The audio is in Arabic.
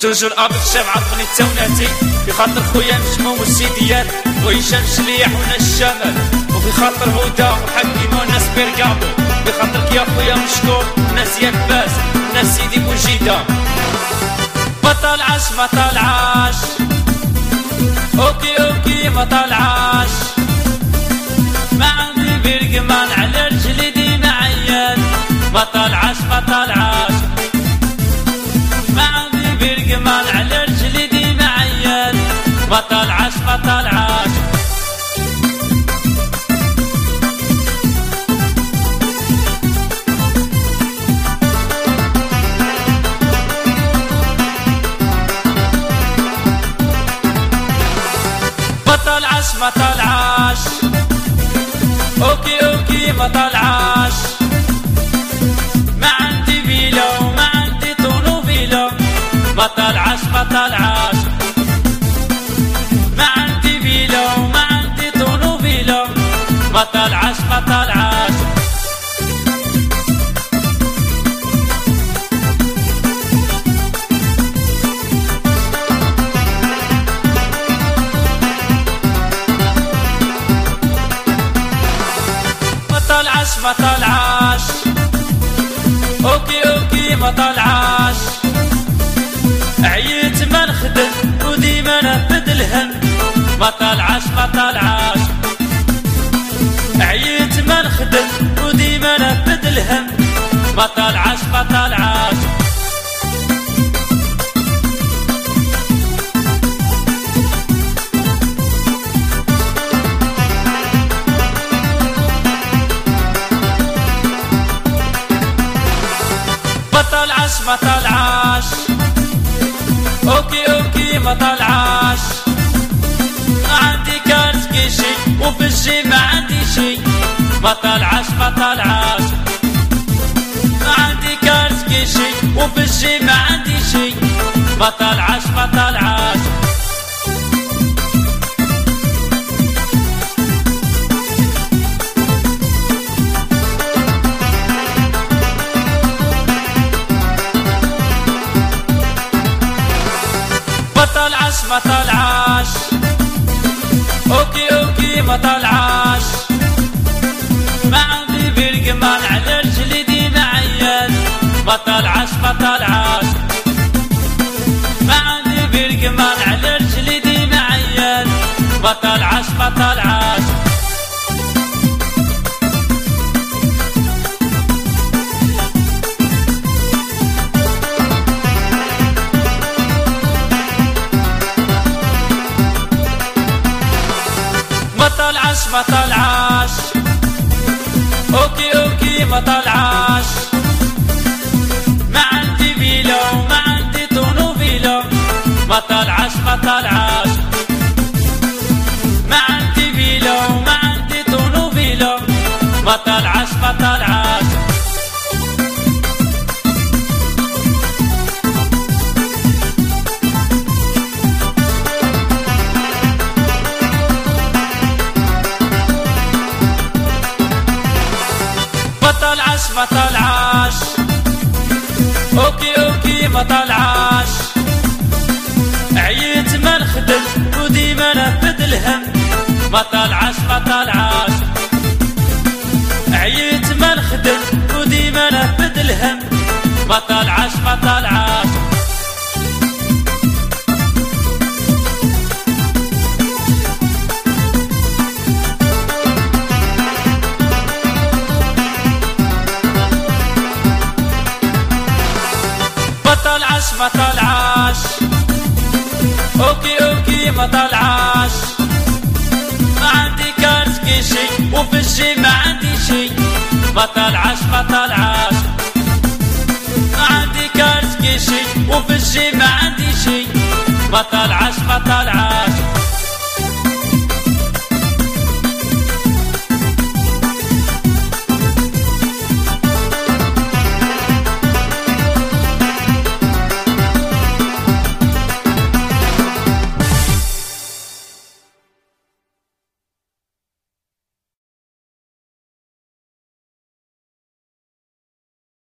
توجور ابي الشام عرفني توناتي في خاطر خويا نجمو والسيديات وهشام شليح ونا الشمال وفي خاطر هدى وحكيم وناس بيرقابو في خاطرك يا خويا مشكور ناس زياد باس ناس سيدي بوجيده ما طالعاش ما طالعاش اوكي ما طالعاش ما عندي برقمان على رجلي ديما عيان ما طالعاش ما طالعاش ما عندي برقمان على رجلي ديما عيان ما طالعاش ما طالعاش ما طالعاش اوكي ما طالعاش ما عندي فيلا وما عندي طونوفيلا ما طالعاش ما طالعاش ما عندي فيلا وما عندي طونوفيلا ما طالعاش ما طالعاش ما طالعاش اوكي ما طالعاش عييت ما نخدم وديما نفد الهم ما طالعاش ما طالعاش عييت ما نخدم وديما نفد الهم ما طالعاش ما طالعاش ما طالعاش اوكي ما طالعاش ما عندي كارت كيشي وفي الجيب ما عندي شي ما طالعاش ما طالعاش ما عندي كارت كيشي وفي الجيب ما عندي شي ما طالعاش ما طالعاش ما طالعاش اوكي ما طالعاش ما عندي برقمان على رجلي ديما عيان ما طالعاش ما طالعاش ما عندي برقمان على رجلي ديما عيان ما طالعاش ما طالعاش ما طالعاش اوكي ما طالعاش ما عندي فيلا وما عندي طونوفيلا ما طالعاش ما طالعاش ما عندي فيلا وما عندي طونوفيلا ما طالعاش ما طالعاش ما طالعاش اوكي ما طالعاش عييت ما نخدم وديما نفد الهم ما طالعاش ما طالعاش عييت ما نخدم وديما نفد الهم ما طالعاش ما طالعاش ما طالعاش اوكي ما طالعاش ما عندي كارت كيشي وفي الجيب ما عندي شي ما طالعاش ما طالعاش ما عندي كارت كيشي وفي الجيب ما عندي شي ما طالعاش ما طالعاش